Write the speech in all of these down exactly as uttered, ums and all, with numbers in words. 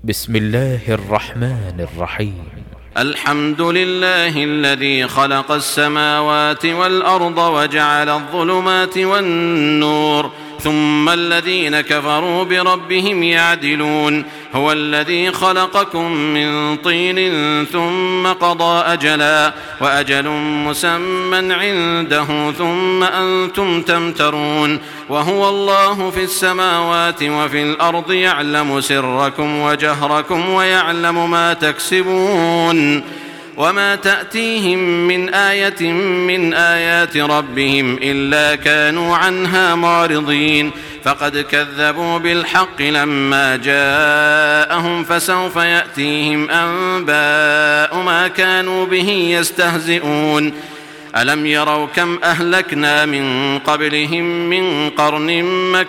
بسم الله الرحمن الرحيم. الحمد لله الذي خلق السماوات والأرض وجعل الظلمات والنور ثم الذين كفروا بربهم يعدلون. هو الذي خلقكم من طين ثم قضى أجلا وأجل مسمى عنده ثم أنتم تمترون. وهو الله في السماوات وفي الأرض يعلم سركم وجهركم ويعلم ما تكسبون. وما تأتيهم من آية من آيات ربهم إلا كانوا عنها معرضين. فقد كذبوا بالحق لما جاءهم فسوف يأتيهم أنباء ما كانوا به يستهزئون. ألم يروا كم أهلكنا من قبلهم من قرن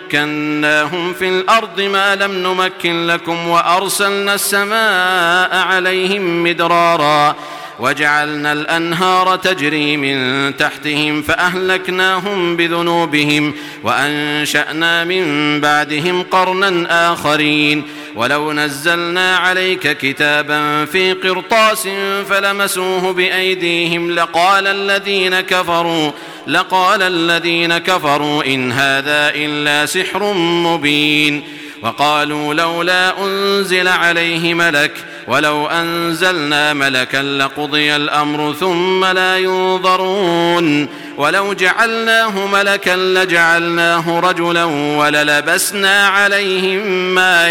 مكناهم في الأرض ما لم نمكن لكم وأرسلنا السماء عليهم مدرارا وجعلنا الأنهار تجري من تحتهم فأهلكناهم بذنوبهم وأنشأنا من بعدهم قرنا آخرين. ولو نزلنا عليك كتابا في قرطاس فلمسوه بأيديهم لقال الذين كفروا لقال الذين كفروا إن هذا إلا سحر مبين. وقالوا لولا أنزل عليه ملك ولو أنزلنا ملكا لقضي الأمر ثم لا ينظرون. ولو جعلناه ملكا لجعلناه رجلا وللبسنا عليهم ما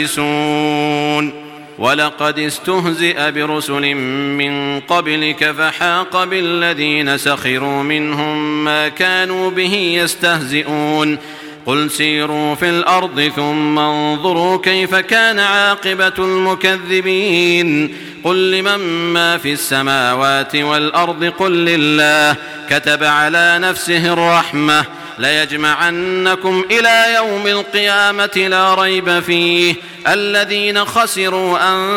يلبسون. ولقد استهزئ برسل من قبلك فحاق بالذين سخروا منهم ما كانوا به يستهزئون. قل سيروا في الأرض ثم انظروا كيف كان عاقبة المكذبين. قل لمن ما في السماوات والأرض قل لله كتب على نفسه الرحمة ليجمعنكم إلى يوم القيامة لا ريب فيه. الذين خسروا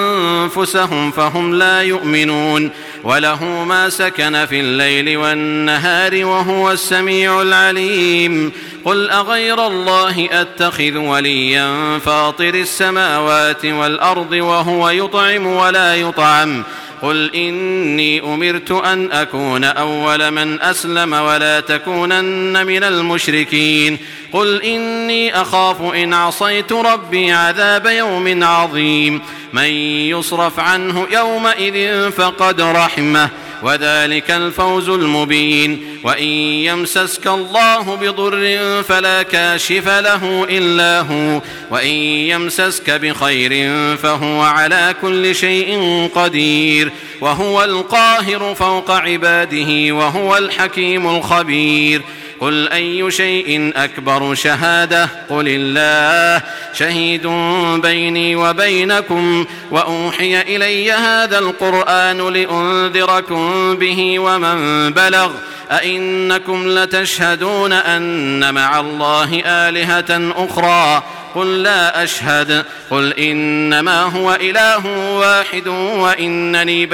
أنفسهم فهم لا يؤمنون. وله ما سكن في الليل والنهار وهو السميع العليم. قل أغير الله أتخذ وليا فاطر السماوات والأرض وهو يطعم ولا يطعم. قل إني أمرت أن أكون أول من أسلم ولا تكونن من المشركين. قل إني أخاف إن عصيت ربي عذاب يوم عظيم. من يصرف عنه يومئذ فقد رحمه وذلك الفوز المبين. وإن يمسسك الله بضر فلا كاشف له إلا هو وإن يمسسك بخير فهو على كل شيء قدير. وهو القاهر فوق عباده وهو الحكيم الخبير. قل أي شيء أكبر شهادة قل الله شهيد بيني وبينكم وأوحي إلي هذا القرآن لأنذركم به ومن بلغ. أئنكم لتشهدون أن مع الله آلهة أخرى قل لا أشهد. قل إنما هو إله واحد وإنني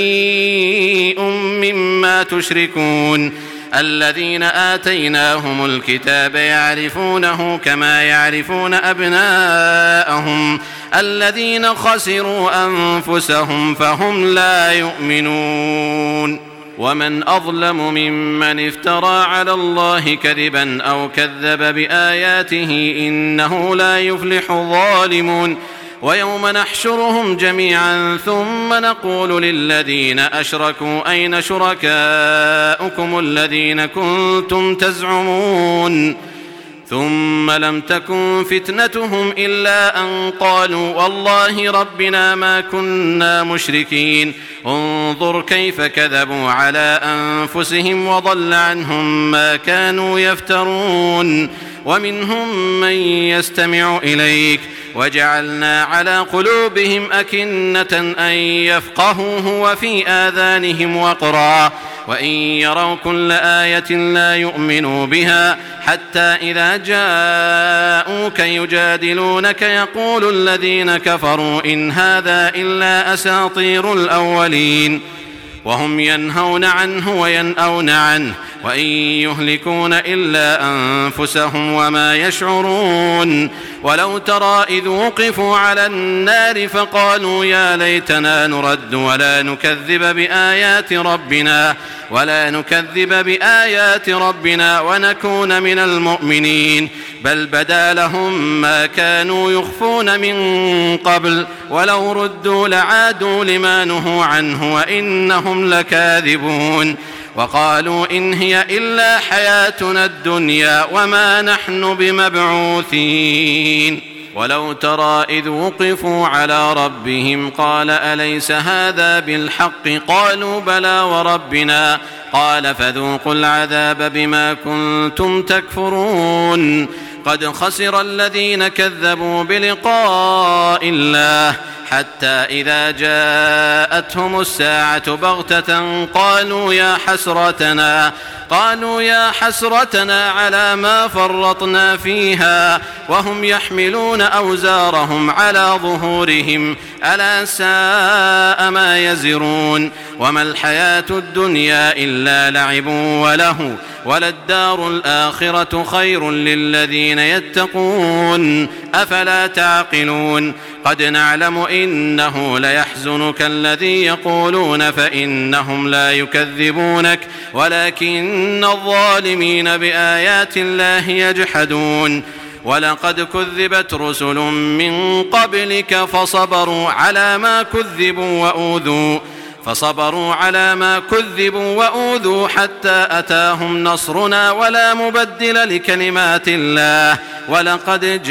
بريء مما تشركون. الذين آتيناهم الكتاب يعرفونه كما يعرفون أبناءهم الذين خسروا أنفسهم فهم لا يؤمنون. ومن أظلم ممن افترى على الله كذبا أو كذب بآياته إنه لا يفلح الظالمون. ويوم نحشرهم جميعا ثم نقول للذين أشركوا أين شركاؤكم الذين كنتم تزعمون ثم لم تكن فتنتهم إلا أن قالوا والله ربنا ما كنا مشركين. انظر كيف كذبوا على أنفسهم وضل عنهم ما كانوا يفترون. ومنهم من يستمع إليك وجعلنا على قلوبهم أكنة أن يفقهوه وفي آذانهم وقرا وإن يروا كل آية لا يؤمنوا بها حتى إذا جاءوك يجادلونك يقول الذين كفروا إن هذا إلا أساطير الأولين. وهم ينهون عنه وينأون عنه وإن يهلكون إلا أنفسهم وما يشعرون. ولو ترى إذ وقفوا على النار فقالوا يا ليتنا نرد ولا نكذب بآيات ربنا ولا نكذب بآيات ربنا ونكون من المؤمنين بل بدا لهم ما كانوا يخفون من قبل ولو ردوا لعادوا لما نهوا عنه وإنهم لكاذبون. وقالوا إن هي إلا حياتنا الدنيا وما نحن بمبعوثين. ولو ترى إذ وقفوا على ربهم قال أليس هذا بالحق قالوا بلى وربنا قال فذوقوا العذاب بما كنتم تكفرون. قد خسر الذين كذبوا بلقاء الله حتى إذا جاءتهم الساعة بغتة قالوا يا حسرتنا قالوا يا حسرتنا على ما فرطنا فيها وهم يحملون أوزارهم على ظهورهم ألا ساء ما يزرون. وما الحياة الدنيا إلا لعب وله وللدار الآخرة خير للذين يتقون أفلا تعقلون. قد نعلم إنه ليحزنك الذي يقولون فإنهم لا يكذبونك ولكن الظالمين بآيات الله يجحدون. ولقد كذبت رسل من قبلك فصبروا على ما كذبوا وأوذوا فصبروا على ما كذبوا وأوذوا حتى أتاهم نصرنا ولا مبدل لكلمات الله ولقد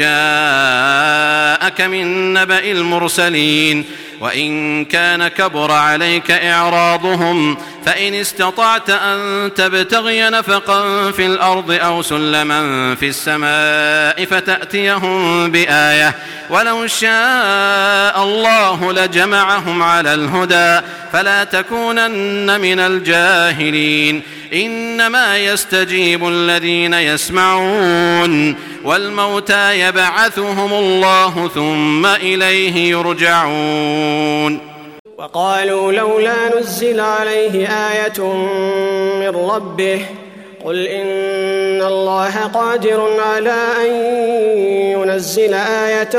جاءك من نبأ المرسلين. وإن كان كبر عليك إعراضهم فإن استطعت أن تبتغي نفقا في الأرض أو سلما في السماء فتأتيهم بآية ولو شاء الله لجمعهم على الهدى فلا تكونن من الجاهلين. إنما يستجيب الذين يسمعون والموتى يبعثهم الله ثم إليه يرجعون. وقالوا لولا نزل عليه آية من ربه قل إن الله قادر على أن ينزل آية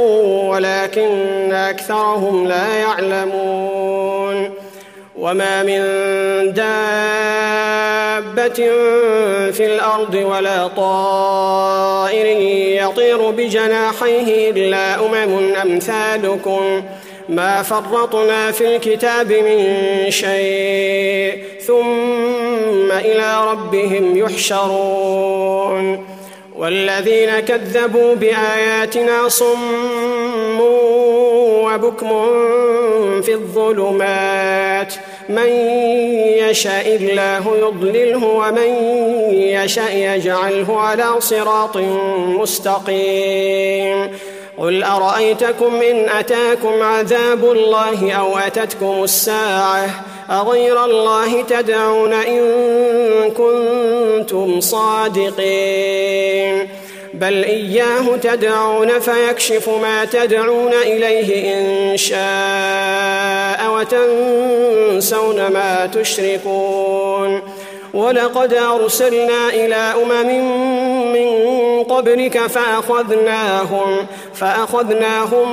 ولكن أكثرهم لا يعلمون. وما من دابة في الأرض ولا طائر يطير بجناحيه إلا أمم أمثالكم ما فرطنا في الكتاب من شيء ثم إلى ربهم يحشرون. والذين كذبوا بآياتنا صم وبكم في الظلمات من يشاء الله يضلله ومن يشاء يجعله على صراط مستقيم. قل أرأيتكم إن أتاكم عذاب الله أو أتتكم الساعة أغير الله تدعون إن كنتم صادقين بل إياه تدعون فيكشف ما تدعون إليه إن شاء وتنسون ما تشركون. ولقد أرسلنا إلى أمم من قبلك فأخذناهم, فأخذناهم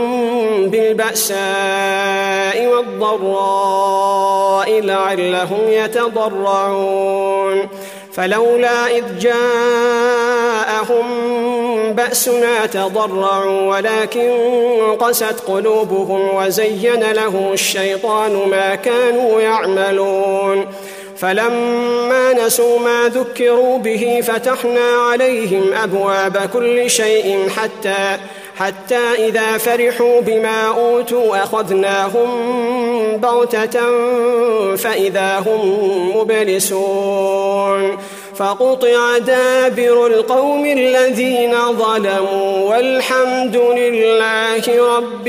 بالبأساء والضراء لعلهم يتضرعون. فلولا إذ جاءهم بأسنا تضرعوا ولكن قست قلوبهم وزين لهم الشيطان ما كانوا يعملون. فلما نسوا ما ذكروا به فتحنا عليهم أبواب كل شيء حتى حتى إذا فرحوا بما أوتوا أخذناهم بغتة فإذا هم مبلسون. فقطع دابر القوم الذين ظلموا والحمد لله رب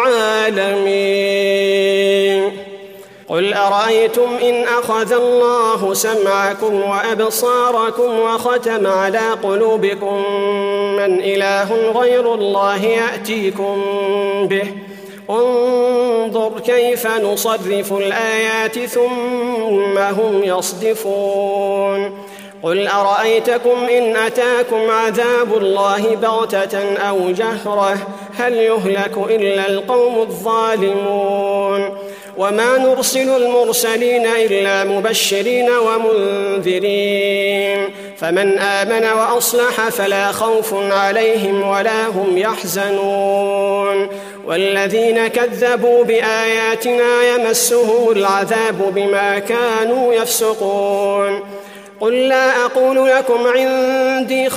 العالمين. قل أرأيتم إن أخذ الله سمعكم وأبصاركم وختم على قلوبكم من إله غير الله يأتيكم به انظر كيف نصرف الآيات ثم هم يصدفون. قل أرأيتكم إن أتاكم عذاب الله بغتة أو جهرة هل يهلك إلا القوم الظالمون وما نرسل المرسلين إلا مبشرين ومنذرين فمن آمن وأصلح فلا خوف عليهم ولا هم يحزنون والذين كذبوا بآياتنا يمسهم العذاب بما كانوا يفسقون قل لا أقول لكم عندي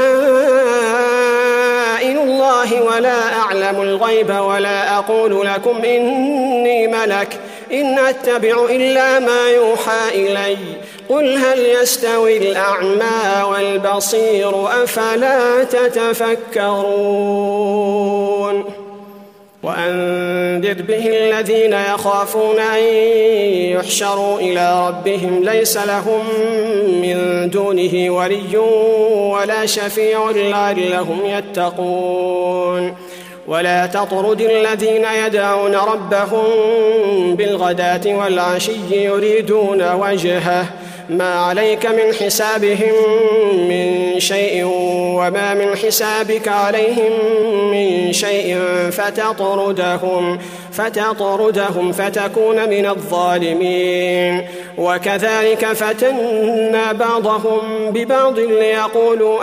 خزائن الله ولا أعلم الغيب ولا أقول لكم إني ملك إن أتبع إلا ما يوحى إلي قل هل يستوي الأعمى والبصير أفلا تتفكرون وأنذر به الذين يخافون أن يحشروا إلى ربهم ليس لهم من دونه ولي ولا شفيع لعلهم يتقون ولا تطرد الذين يدعون ربهم بالغداة والعشي يريدون وجهه ما عليك من حسابهم من شيء وما من حسابك عليهم من شيء فتطردهم فتطردهم فتكون من الظالمين وكذلك فتنا بعضهم ببعض ليقولوا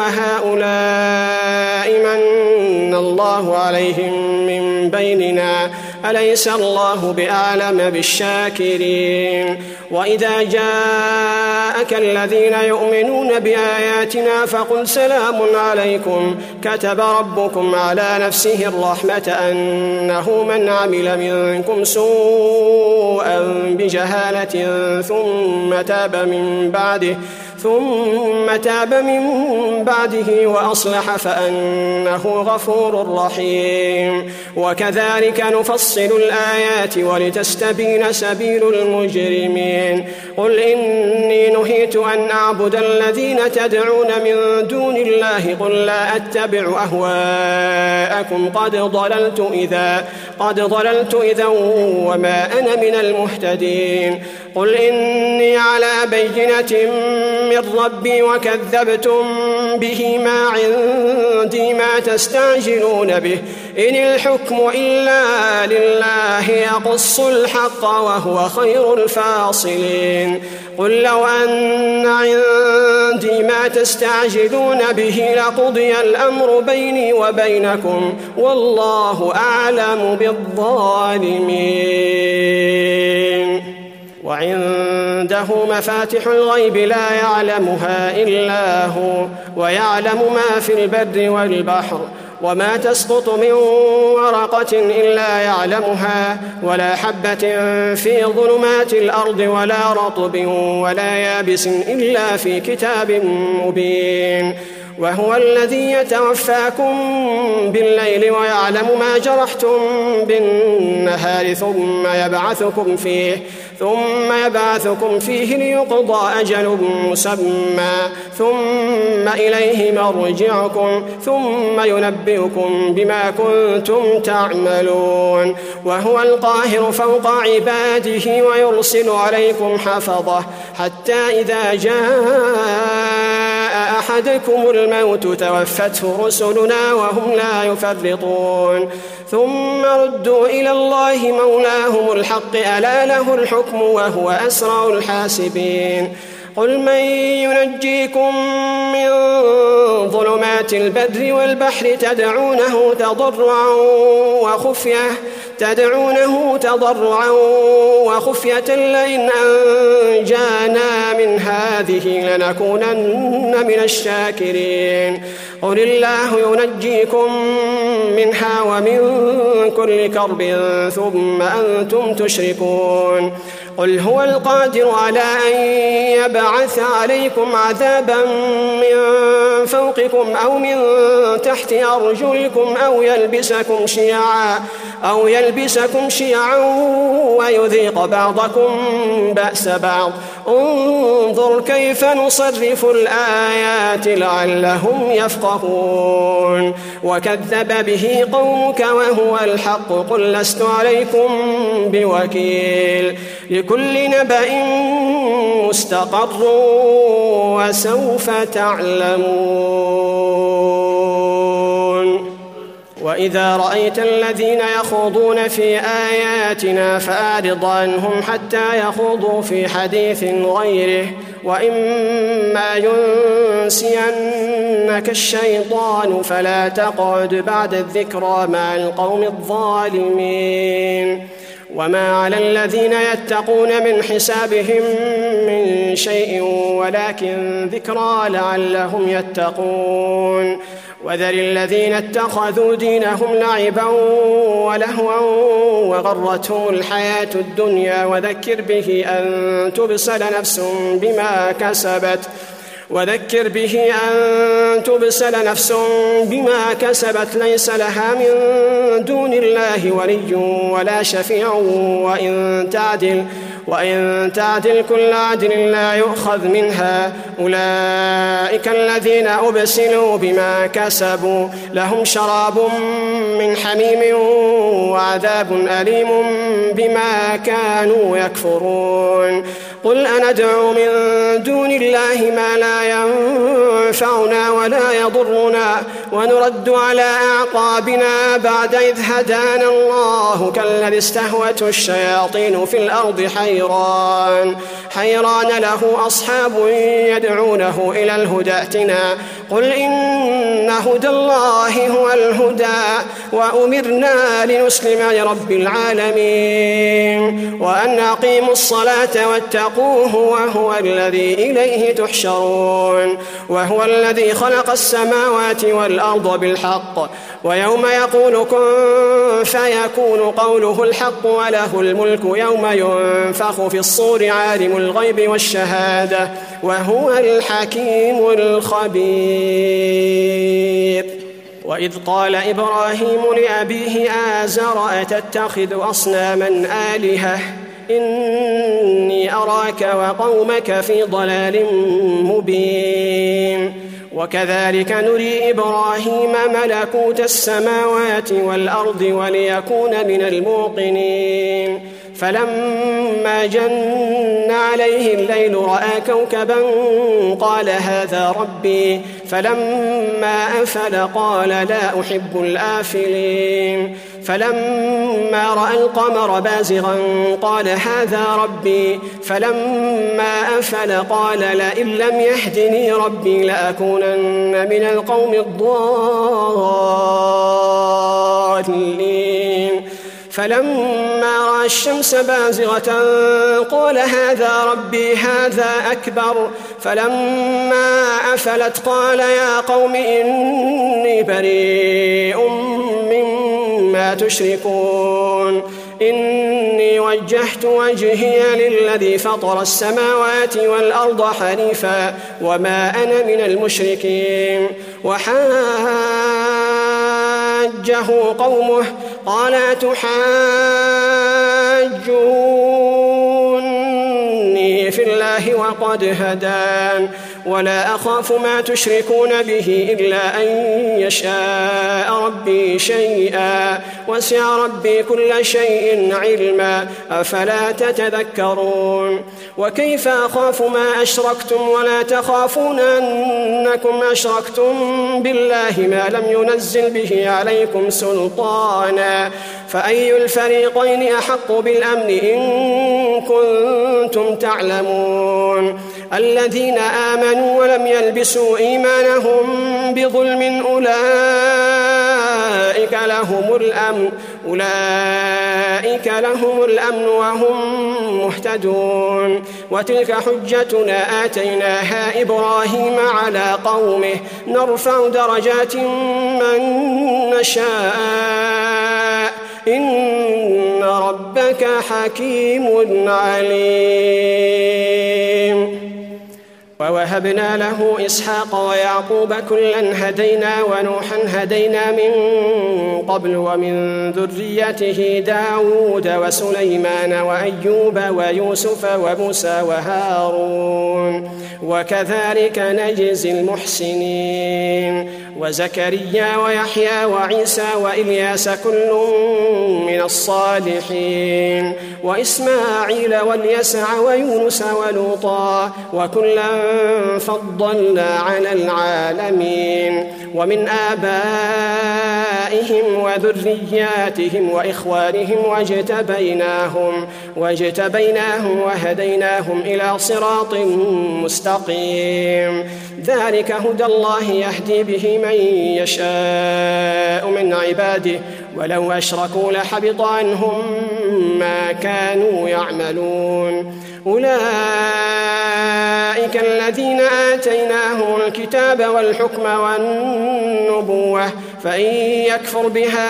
أهؤلاء من الله عليهم من بيننا أليس الله بأعلم بالشاكرين وإذا جاءك الذين يؤمنون بآياتنا فقل سلام عليكم كتب ربكم على نفسه الرحمة أنه من عمل منكم سوءا بجهالة ثم تاب من بعده ثم تاب من بعده وأصلح فأنه غفور رحيم وكذلك نفصل الآيات ولتستبين سبيل المجرمين قل إني نهيت أن أعبد الذين تدعون من دون الله قل لا أتبع أهواءكم قد ضللت إذا قد ضللت إذا وما أنا من المهتدين قل إني على بينة من ربي وكذبتم به ما عندي ما تستعجلون به إن الحكم إلا لله يقص الحق وهو خير الفاصلين قل لو أن عندي ما تستعجلون به لقضي الأمر بيني وبينكم والله أعلم بالظالمين وعنده مفاتح الغيب لا يعلمها إلا هو ويعلم ما في البر والبحر وما تسقط من ورقة إلا يعلمها ولا حبة في ظلمات الأرض ولا رطب ولا يابس إلا في كتاب مبين وهو الذي يتوفاكم بالليل ويعلم ما جرحتم بالنهار ثم يبعثكم فيه ثم يبعثكم فيه ليقضى أجل مسمى ثم إليه مرجعكم ثم ينبئكم بما كنتم تعملون وهو القاهر فوق عباده ويرسل عليكم حفظه حتى إذا جاء أحدكم الموت توفته رسلنا وهم لا يفرطون ثم ردوا إلى الله مولاهم الحق ألا له الحكم وهو أسرع الحاسبين قل من ينجيكم من ظلمات البر والبحر تدعونه تضرعا وخفية تدعونه تضرعا وخفية لئن أنجانا من هذه لنكونن من الشاكرين قل الله ينجيكم منها ومن كل كرب ثم أنتم تشركون قل هو القادر على أن يبعث عليكم عذابا من فوقكم أو من تحت أرجلكم أو يلبسكم شيعا أو يلبسكم شيعا ويذيق بعضكم بأس بعض انظر كيف نصرف الآيات لعلهم يفقهون وكذب به قومك وهو الحق قل لست عليكم بوكيل لكل نبأ مستقر وسوف تعلمون وإذا رأيت الذين يخوضون في آياتنا فأعرض عنهم حتى يخوضوا في حديث غيره وإما ينسينك الشيطان فلا تقعد بعد الذكرى مع القوم الظالمين وما على الذين يتقون من حسابهم من شيء ولكن ذكرى لعلهم يتقون وذر الذين اتخذوا دينهم لعبا ولهوا وغرتهم الحياة الدنيا وذكر به أن تبصر نفس بما كسبت وذكر به أن تبصر نفس بما كسبت ليس لها من دون الله ولي ولا شفيع وإن تعدل وإن تعدل كل عدل لا يؤخذ منها أولئك الذين أبسلوا بما كسبوا لهم شراب من حميم وعذاب أليم بما كانوا يكفرون قل أندعو من دون الله ما لا ينفعنا ولا يضرنا ونرد على أعقابنا بعد إذ هدانا الله كالذي استهوته الشياطين في الأرض حيران حيران له أصحاب يدعونه إلى الهدى ائتنا قل إن هدى الله هو الهدى وأمرنا لنسلم لرب العالمين وأن أقيموا الصلاة واتقوه وهو الذي إليه تحشرون وهو الذي خلق السماوات والأرض بالحق ويوم يقول كن فيكون قوله الحق وله الملك يوم ينفخ في الصور عالم الغيب والشهادة وهو الحكيم الخبير وإذ قال إبراهيم لأبيه آزر أتتخذ أصناما آلهة إني أراك وقومك في ضلال مبين وكذلك نري إبراهيم ملكوت السماوات والأرض وليكون من الموقنين فلما جن عليه الليل رأى كوكبا قال هذا ربي فلما أفل قال لا أحب الآفلين فلما رأى القمر بازغا قال هذا ربي فلما أفل قال لئن لم يهدني ربي لأكونن من القوم الضالين فلما رأى الشمس بازغة قال هذا ربي هذا أكبر فلما أفلت قال يا قوم إني بريء مما تشركون إني وجهت وجهي للذي فطر السماوات والأرض حنيفا وما أنا من المشركين وحاجه قومه قال تحاجوني في الله وقد هدان ولا أخاف ما تشركون به إلا أن يشاء ربي شيئا وسع ربي كل شيء علما أفلا تتذكرون وكيف أخاف ما أشركتم ولا تخافون أنكم أشركتم بالله ما لم ينزل به عليكم سلطانا فأي الفريقين أحق بالأمن إن كنتم تعلمون الذين آمنوا ولم يلبسوا إيمانهم بظلم أولئك لهم الأمن أولئك لهم الأمن وهم مهتدون وتلك حجتنا آتيناها إبراهيم على قومه نرفع درجات من نشاء إن ربك حكيم عليم ووهبنا له إسحاق ويعقوب كلا هدينا ونوحا هدينا من قبل ومن ذريته داود وسليمان وأيوب ويوسف وموسى وهارون وكذلك نجزي المحسنين وزكريا ويحيى وعيسى وإلياس كل من الصالحين وإسماعيل واليسع ويونس ولوطا وكلا فضلنا على العالمين ومن آبائهم وذرياتهم وإخوانهم واجتبيناهم واجتبيناهم وهديناهم إلى صراط مستقيم ذلك هدى الله يهدي به من يشاء من عباده ولو أشركوا لحبط عنهم ما كانوا يعملون أولئك الذين آتيناهم الكتاب والحكم والنبوة فإن يكفر بها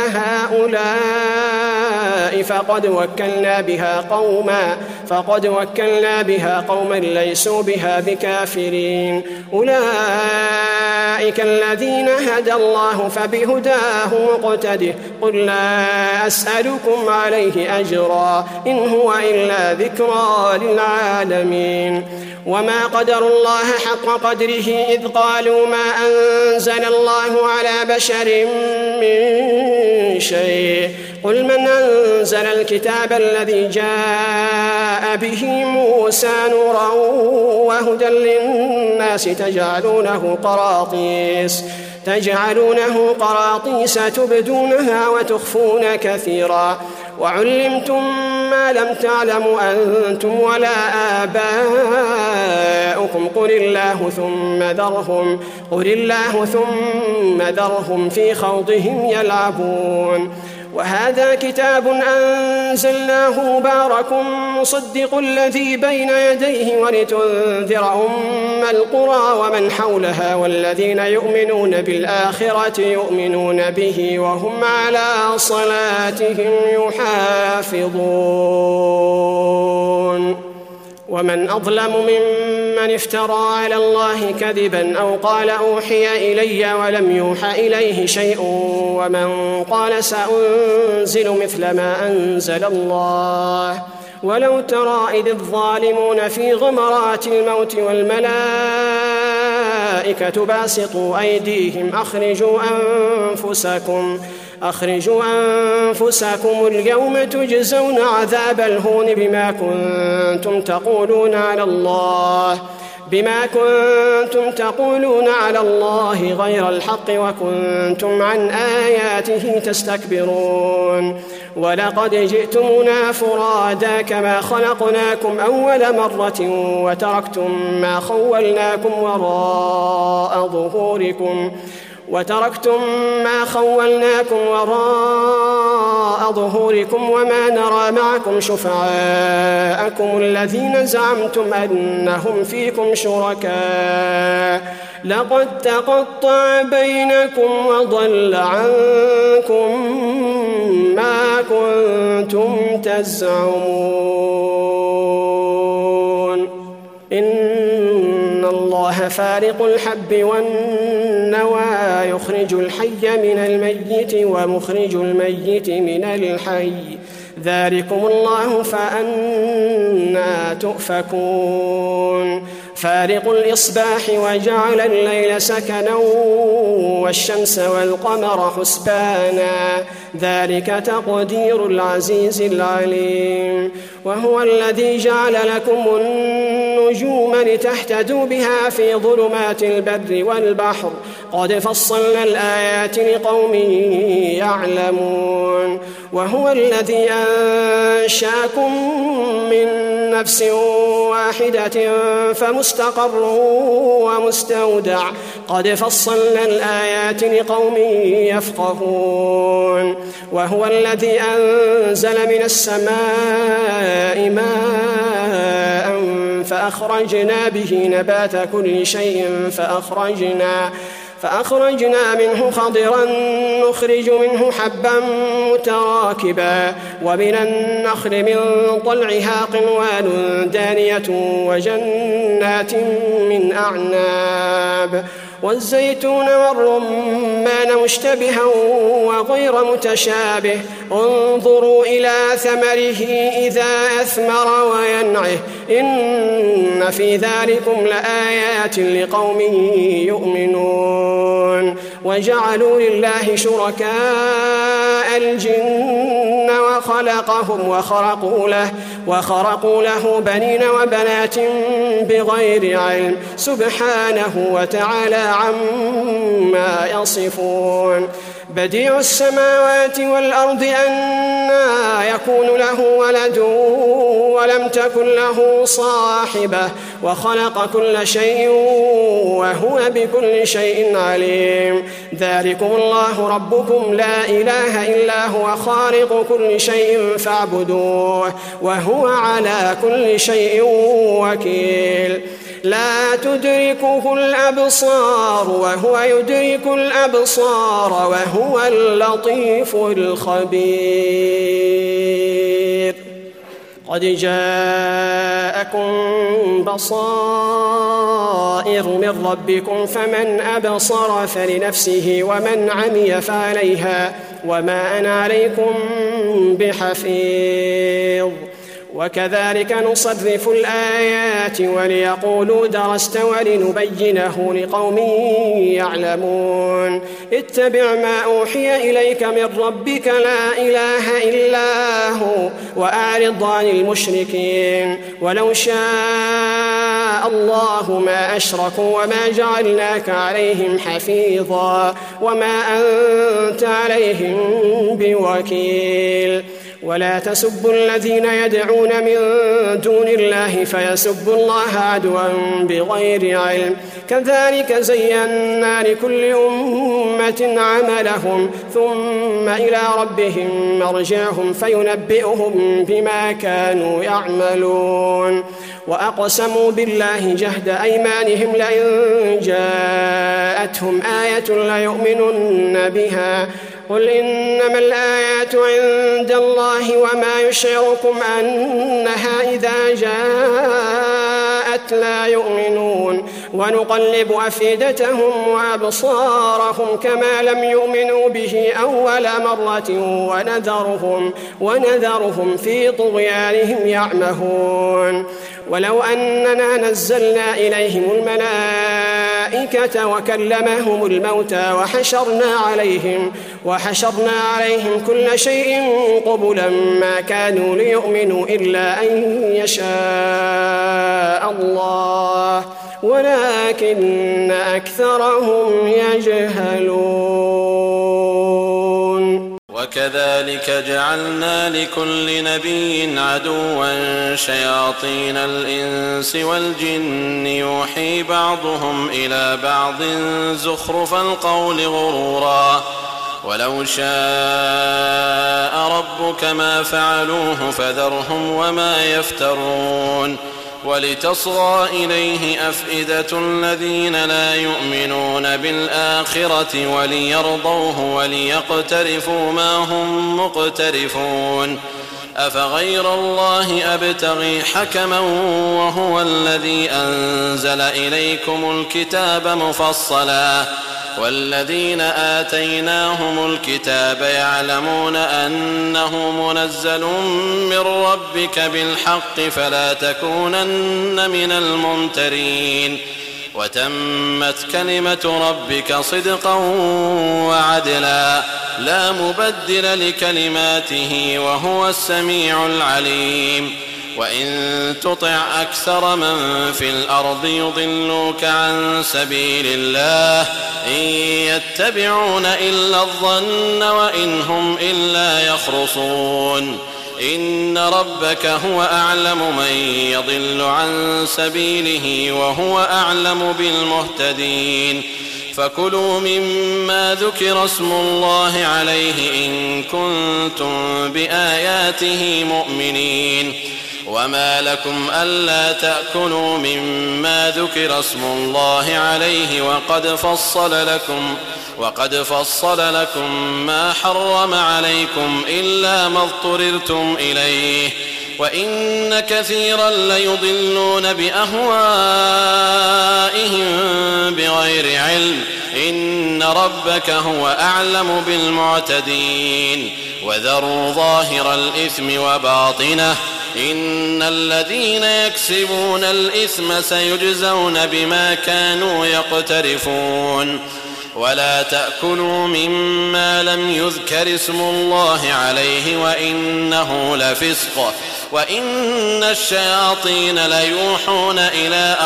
هؤلاء فقد وكلنا بها قوما فقد وكلنا بها قوما ليسوا بها بكافرين أولئك الذين هدى الله فبهداه مقتده قل لا أسألكم عليه أجرا إن هو إلا ذكرى للعالمين وما قدروا الله حق قدره إذ قالوا ما أنزل الله على بشر من شيء قل من أنزل الكتاب الذي جاء به موسى نورا وهدى للناس تجعلونه قراطيس تجعلونه قراطيس تبدونها وتخفون كثيرا وعلمتم ما لم تعلموا أنتم ولا آباؤكم قل الله ثم ذرهم قل الله ثم ذرهم في خوضهم يلعبون وهذا كتاب أنزلناه مبارك مصدق الذي بين يديه ولتنذر أم القرى ومن حولها والذين يؤمنون بالآخرة يؤمنون به وهم على صلاتهم يحافظون ومن أظلم ممن افترى على الله كذبا أو قال أوحي إلي ولم يوحى إليه شيء ومن قال سأنزل مثل ما أنزل الله ولو ترى إذ الظالمون في غمرات الموت والملائكة باسطوا أيديهم أخرجوا أنفسكم أخرجوا أنفسكم اليوم تجزون عذاب الهون بما كنتم تقولون على الله بما كنتم تقولون على الله غير الحق وكنتم عن آياته تستكبرون ولقد جئتمونا فرادا كما خلقناكم أول مرة وتركتم ما خولناكم وراء ظهوركم وتركتم ما خولناكم وراء ظهوركم وما نرى معكم شفعاءكم الذين زعمتم أنهم فيكم شركاء لقد تقطع بينكم وضل عنكم ما كنتم تزعمون إن الله فارق الحب والنوى يخرج الحي من الميت ومخرج الميت من الحي ذلكم الله فأنى تؤفكون فارق الإصباح وجعل الليل سكنا والشمس والقمر حسبانا ذلك تقدير العزيز العليم وهو الذي جعل لكم النجوم لتهتدوا بها في ظلمات البر والبحر قد فصلنا الآيات لقوم يعلمون وهو الذي أنشاكم من نفس واحدة فمستقر ومستودع قد فصلنا الآيات لقوم يفقهون وهو الذي أنزل من السماء ماء فأخرجنا به نبات كل شيء فأخرجنا فأخرجنا منه خضرا نخرج منه حبا متراكبا ومن النخل من طلعها قنوان دانية وجنات من أعناب والزيتون والرمان مشتبها وغير متشابه انظروا إلى ثمره إذا أثمر وينعه إن في ذلكم لآيات لقوم يؤمنون وجعلوا لله شركاء الجن وخلقهم وخرقوا له, وخرقوا له بنين وبنات بغير علم سبحانه وتعالى عما يصفون بديع السماوات والأرض أنى يكون له ولد ولم تكن له صاحبة وخلق كل شيء وهو بكل شيء عليم ذلكم الله ربكم لا إله إلا هو خالق كل شيء فاعبدوه وهو على كل شيء وكيل لا تدركه الأبصار وهو يدرك الأبصار وهو اللطيف الخبير قد جاءكم بصائر من ربكم فمن أبصر فلنفسه ومن عمي فعليها وما أنا عليكم بحفيظ وكذلك نصرف الآيات وليقولوا درست ولنبينه لقوم يعلمون اتبع ما أوحي إليك من ربك لا إله إلا هو وأعرض عن المشركين ولو شاء الله ما أشركوا وما جعلناك عليهم حفيظا وما أنت عليهم بوكيل ولا تسبوا الذين يدعون من دون الله فيسبوا الله عدوا بغير علم كذلك زينا لكل أمة عملهم ثم إلى ربهم مرجعهم فينبئهم بما كانوا يعملون وأقسموا بالله جهد أيمانهم لئن جاءتهم آية ليؤمنن بها قل إنما الآيات عند الله وما يشعركم أنها إذا جاءت لا يؤمنون ونقلب أفئدتهم وأبصارهم كما لم يؤمنوا به أول مرة ونذرهم, ونذرهم في طغيانهم يعمهون ولو أننا نزلنا إليهم الملائكة وكلمهم الموتى وحشرنا عليهم وحشرنا عليهم كل شيء قبلا ما كانوا ليؤمنوا إلا أن يشاء الله ولكن أكثرهم يجهلون وكذلك جعلنا لكل نبي عدوا شياطين الإنس والجن يوحي بعضهم إلى بعض زخرف القول غرورا ولو شاء ربك ما فعلوه فذرهم وما يفترون ولتصغى إليه أفئدة الذين لا يؤمنون بالآخرة وليرضوه وليقترفوا ما هم مقترفون أفغير الله أبتغي حكما وهو الذي أنزل إليكم الكتاب مفصلا والذين آتيناهم الكتاب يعلمون أنه منزل من ربك بالحق فلا تكونن من الممترين وتمت كلمة ربك صدقا وعدلا لا مبدل لكلماته وهو السميع العليم وإن تطع أكثر من في الأرض يضلوك عن سبيل الله إن يتبعون إلا الظن وإن هم إلا يخرصون إن ربك هو أعلم من يضل عن سبيله وهو أعلم بالمهتدين فكلوا مما ذكر اسم الله عليه إن كنتم بآياته مؤمنين وما لكم ألا تأكلوا مما ذكر اسم الله عليه وقد فصل لكم وقد فصل لكم ما حرم عليكم إلا ما اضطررتم إليه وإن كثيرا ليضلون بأهوائهم بغير علم إن ربك هو أعلم بالمعتدين وذروا ظاهر الإثم وباطنه إن الذين يكسبون الإثم سيجزون بما كانوا يقترفون ولا تأكلوا مما لم يذكر اسم الله عليه وإنه لفسق وإن الشياطين ليوحون إلى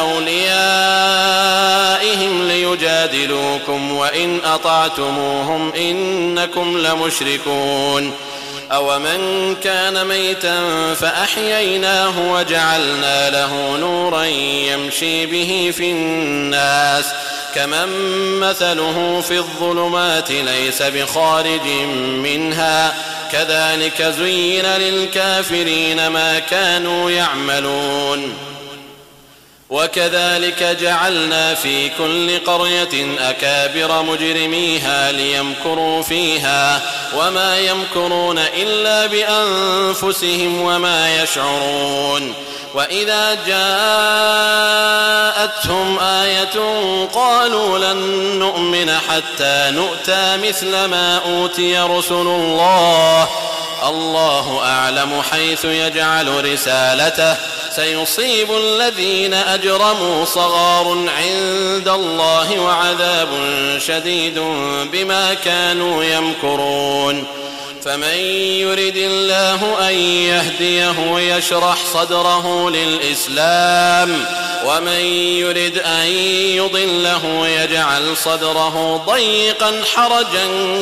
أوليائهم ليجادلوكم وإن أطعتموهم إنكم لمشركون أومن كان ميتا فأحييناه وجعلنا له نورا يمشي به في الناس كمن مثله في الظلمات ليس بخارج منها كذلك زين للكافرين ما كانوا يعملون وكذلك جعلنا في كل قرية أكابر مجرميها ليمكروا فيها وما يمكرون إلا بأنفسهم وما يشعرون وإذا جاءتهم آية قالوا لن نؤمن حتى نؤتى مثل ما أوتي رسل الله الله أعلم حيث يجعل رسالته سيصيب الذين أجرموا صغار عند الله وعذاب شديد بما كانوا يمكرون فمن يرد الله أن يهديه يشرح صدره للإسلام ومن يرد أن يضله يجعل صدره ضيقا حرجا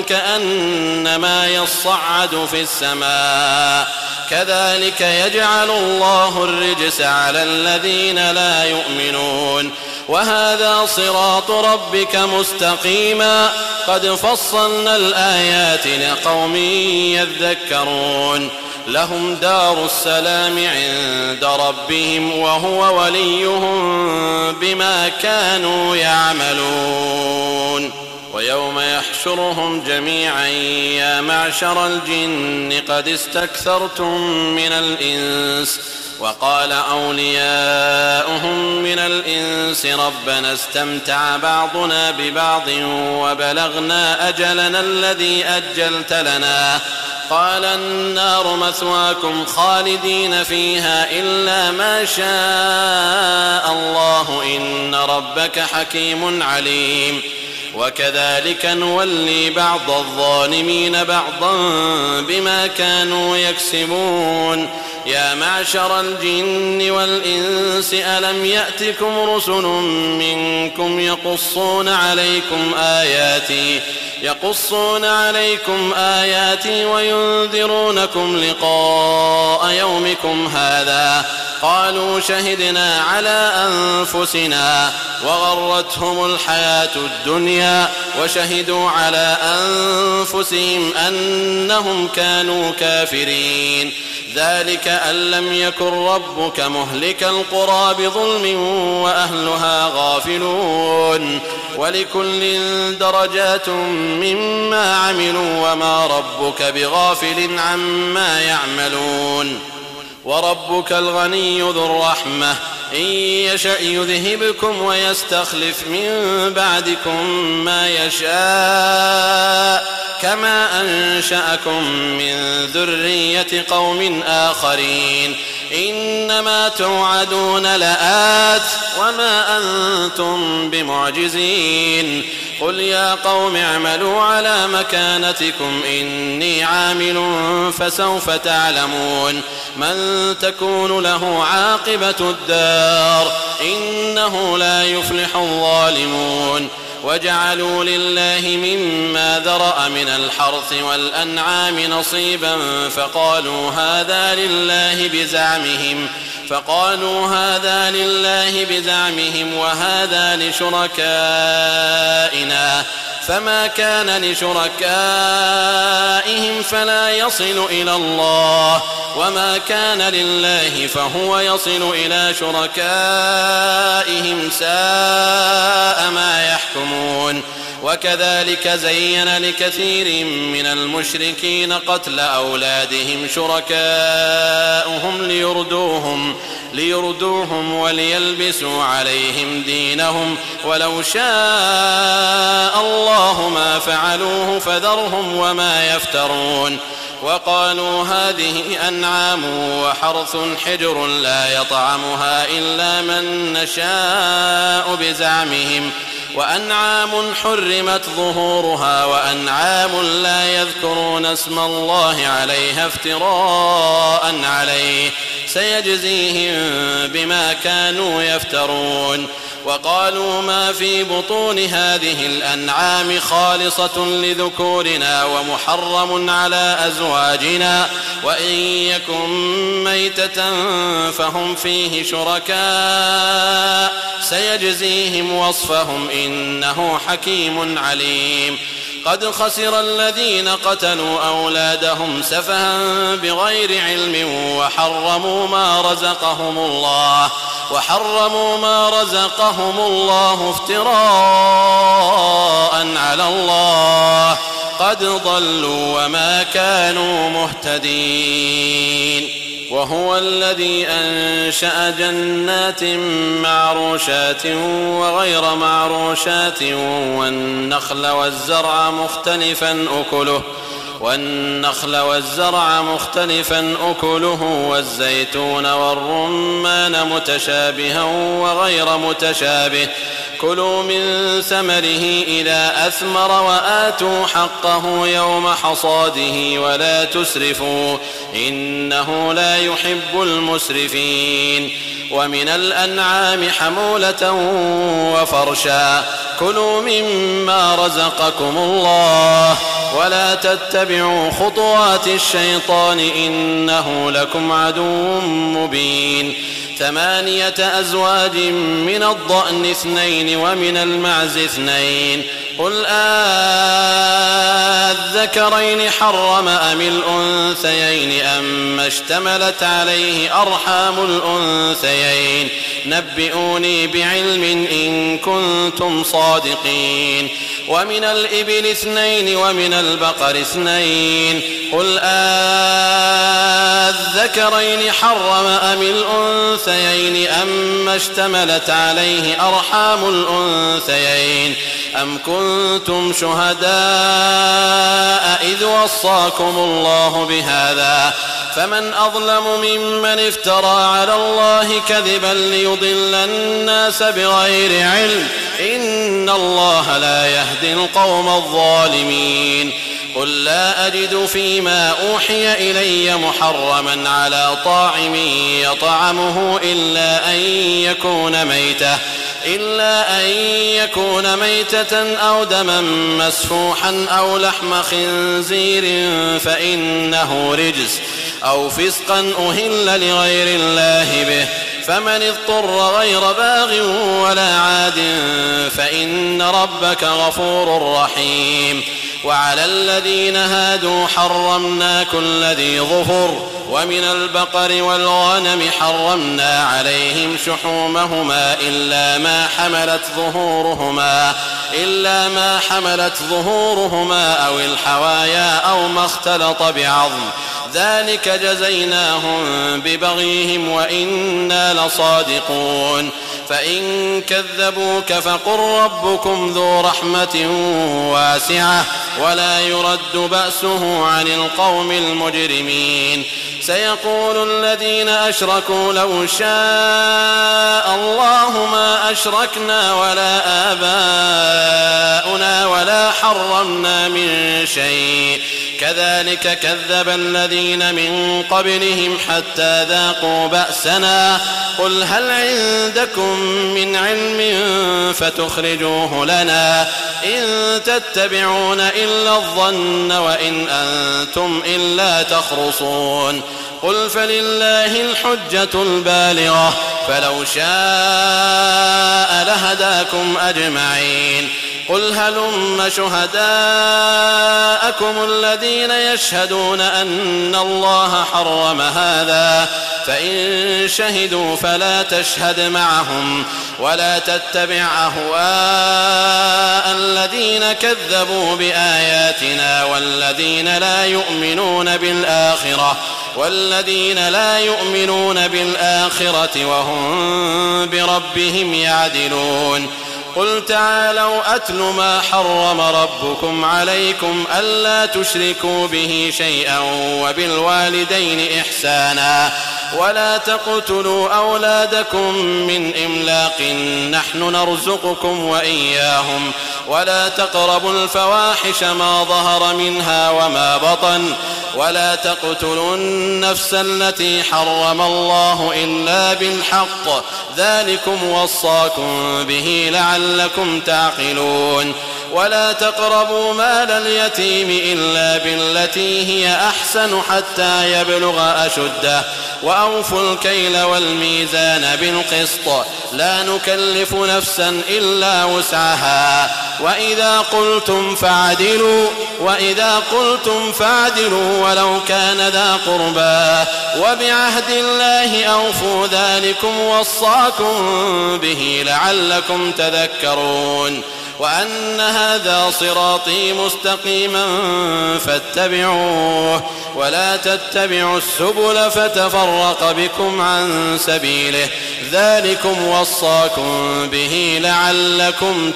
كأنما يصعد في السماء كذلك يجعل الله الرجس على الذين لا يؤمنون وهذا صراط ربك مستقيما قد فصلنا الآيات لقوم يذكرون لهم دار السلام عند ربهم وهو وليهم بما كانوا يعملون ويوم يحشرهم جميعا يا معشر الجن قد استكثرتم من الإنس وقال أولياؤهم من الإنس ربنا استمتع بعضنا ببعض وبلغنا أجلنا الذي أجلت لنا قال النار مثواكم خالدين فيها إلا ما شاء الله إن ربك حكيم عليم وكذلك نولي بعض الظالمين بعضا بما كانوا يكسبون يا معشر الجن والإنس ألم يأتكم رسل منكم يقصون عليكم آياتي يقصون عليكم آياتي وينذرونكم لقاء يومكم هذا قالوا شهدنا على أنفسنا وغرتهم الحياة الدنيا وشهدوا على أنفسهم أنهم كانوا كافرين ذلك أن لم يكن ربك مهلك القرى بظلم وأهلها غافلون ولكل درجات مما عملوا وما ربك بغافل عما يعملون وربك الغني ذو الرحمة إن يشأ يذهبكم ويستخلف من بعدكم ما يشاء كما أنشأكم من ذرية قوم آخرين إنما توعدون لآت وما أنتم بمعجزين قل يا قوم اعملوا على مكانتكم إني عامل فسوف تعلمون من تكون له عاقبة الدار إنه لا يفلح الظالمون وجعلوا لله مما ذرأ من الحرث والأنعام نصيبا فقالوا هذا لله بزعمهم فقالوا هذا لله بزعمهم وهذا لشركائنا فما كان لشركائهم فلا يصل إلى الله، وما كان لله فهو يصل إلى شركائهم، ساء ما يحكمون. وكذلك زين لكثير من المشركين قتل أولادهم شركاؤهم ليردوهم, ليردوهم وليلبسوا عليهم دينهم، ولو شاء الله ما فعلوه فذرهم وما يفترون. وقالوا هذه أنعام وحرث حجر لا يطعمها إلا من نشاء بزعمهم، وأنعام حرمت ظهورها وأنعام لا يذكرون اسم الله عليها افتراء عليه، سيجزيهم بما كانوا يفترون. وقالوا ما في بطون هذه الأنعام خالصة لذكورنا ومحرم على أزواجنا، وإن يكن ميتة فهم فيه شركاء، سيجزيهم وصفهم إنه حكيم عليم. قد خسر الذين قتلوا أولادهم سفها بغير علم وحرموا ما رزقهم الله وحرموا ما رزقهم الله افتراء على الله، قد ضلوا وما كانوا مهتدين. وهو الذي أنشأ جنات معروشات وغير معروشات والنخل والزرع مختلفا أكله والنخل والزرع مختلفا أكله والزيتون والرمان متشابها وغير متشابه، كلوا من ثمره إذا أثمر وآتوا حقه يوم حصاده ولا تسرفوا إنه لا يحب المسرفين. ومن الأنعام حمولة وفرشا، كلوا مما رزقكم الله ولا تتبعوا خطوات الشيطان إنه لكم عدو مبين. ثمانية أزواج من الضأن اثنين ومن المعز اثنين، قل آذكرين حرم أم الأنثيين أما اشتملت عليه أرحام الأنثيين، نبئوني بعلم إن كنتم صادقين. ومن الإبل اثنين ومن البقر اثنين، قل آذكرين حرم أم الأنثيين أما اشتملت عليه أرحام الأنثيين، أم كنتم شهداء إذ وصاكم الله بهذا، فمن أظلم ممن افترى على الله كذبا ليضل الناس بغير علم، إن الله لا يهدي القوم الظالمين. قل لا أجد فيما أوحي إلي محرما على طاعم يطعمه إلا أن يكون ميتة إلا أن يكون ميتة أو دما مسفوحا أو لحم خنزير فإنه رجس أو فسقا أهل لغير الله به، فمن اضطر غير باغ ولا عاد فإن ربك غفور رحيم. وعلى الذين هادوا حرمنا كل ذي ظفر، ومن البقر والغنم حرمنا عليهم شحومهما إلا ما حملت ظهورهما إلا ما حملت ظهورهما أو الحوايا أو ما اختلط بعظم، ذلك جزيناهم ببغيهم وإنا لصادقون. فإن كذبوك فقل ربكم ذو رحمة واسعة ولا يرد بأسه عن القوم المجرمين. سيقول الذين أشركوا لو شاء الله ما أشركنا ولا آباؤنا ولا حرمنا من شيء، كذلك كذب الذين من قبلهم حتى ذاقوا بأسنا. قل هل عندكم من علم فتخرجوه لنا، إن تتبعون إلا الظن وإن أنتم إلا تخرصون. قل فلله الحجة البالغة، فلو شاء لهداكم أجمعين. قل هلم شهداءكم الذين يشهدون أن الله حرم هذا فإن شهدوا فلا تشهد معهم ولا تتبع أهواء الذين كذبوا بآياتنا والذين لا يؤمنون بالآخرة والذين لا يؤمنون بالآخرة وهم بربهم يعدلون قل تعالوا أتل ما حرم ربكم عليكم ألا تشركوا به شيئا وبالوالدين إحسانا ولا تقتلوا أولادكم من إملاق نحن نرزقكم وإياهم ولا تقربوا الفواحش ما ظهر منها وما بطن ولا تقتلوا النفس التي حرم الله إلا بالحق ذلكم وصاكم به لعلكم تعقلون ولا تقربوا مال اليتيم إلا بالتي هي أحسن حتى يبلغ أشده وأوفوا الكيل والميزان بالقسط لا نكلف نفسا إلا وسعها وإذا قلتم فاعدلوا وإذا قلتم فاعدلوا ولو كان ذا قربى وبعهد الله أوفوا ذلكم وصاكم به لعلكم تذكرون وأن هذا صراطي مستقيما فاتبعوه ولا تتبعوا السبل فتفرق بكم عن سبيله ذلكم وصاكم به لعلكم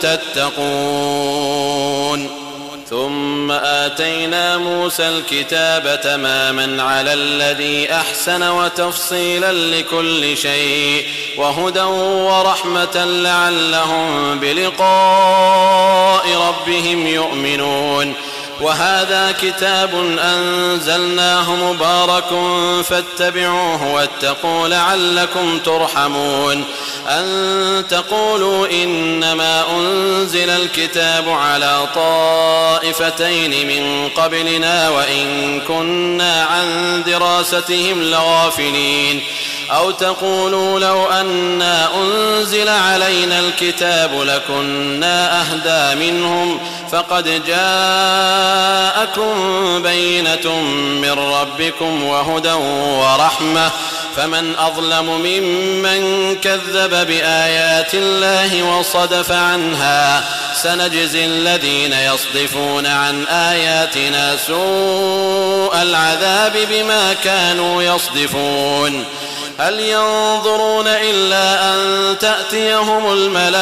تتقون ثم آتينا موسى الكتاب تماما على الذي أحسن وتفصيلا لكل شيء وهدى ورحمة لعلهم بلقاء ربهم يؤمنون وهذا كتاب أنزلناه مبارك فاتبعوه واتقوا لعلكم ترحمون أن تقولوا إنما أنزل الكتاب على طائفتين من قبلنا وإن كنا عن دراستهم لغافلين أو تقولوا لو أنا أنزل علينا الكتاب لكنا أهدى منهم فقد جاءكم بينة من ربكم وهدى ورحمة فمن أظلم ممن كذب بآيات الله وصدف عنها سنجزي الذين يصدفون عن آياتنا سوء العذاب بما كانوا يصدفون هل ينظرون إلا أن تأتيهم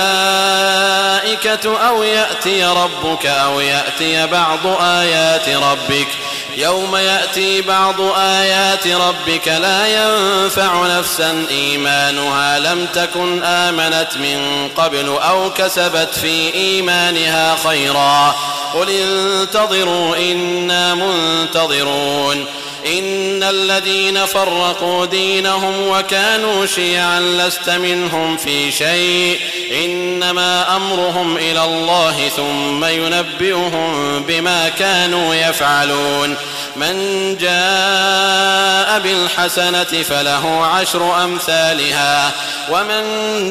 الملائكة أو يأتي ربك أو يأتي بعض آيات ربك يوم يأتي بعض آيات ربك لا ينفع نفسا إيمانها لم تكن آمنت من قبل أو كسبت في إيمانها خيرا قل انتظروا إنا منتظرون إن الذين فرقوا دينهم وكانوا شيعا لست منهم في شيء إنما أمرهم إلى الله ثم ينبئهم بما كانوا يفعلون من جاء بالحسنة فله عشر أمثالها ومن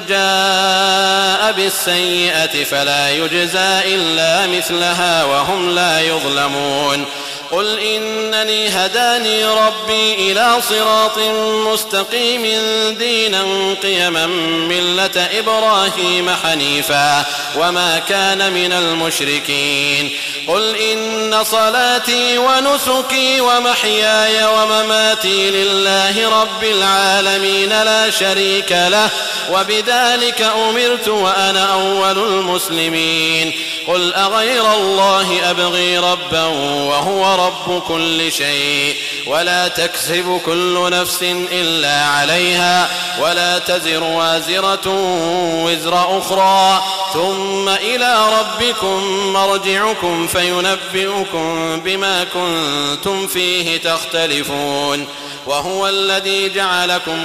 جاء بالسيئة فلا يجزى إلا مثلها وهم لا يظلمون قل إنني هداني ربي إلى صراط مستقيم دينا قيما ملة إبراهيم حنيفا وما كان من المشركين قل إن صلاتي ونسكي ومحياي ومماتي لله رب العالمين لا شريك له وبذلك أمرت وأنا أول المسلمين قل أغير الله أبغي ربا وهو رب كل شيء ولا تكسب كل نفس إلا عليها ولا تزر وازرة وزر أخرى ثم إلى ربكم مرجعكم فينبئكم بما كنتم فيه تختلفون وهو الذي جعلكم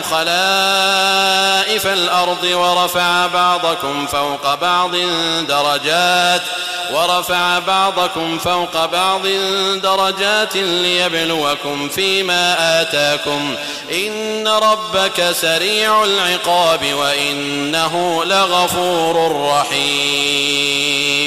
خلائف الأرض ورفع بعضكم فوق بعض درجات ورفع بعضكم فوق بعض درجات ليبلوكم فيما آتاكم إن ربك سريع العقاب وإنه لغفور رحيم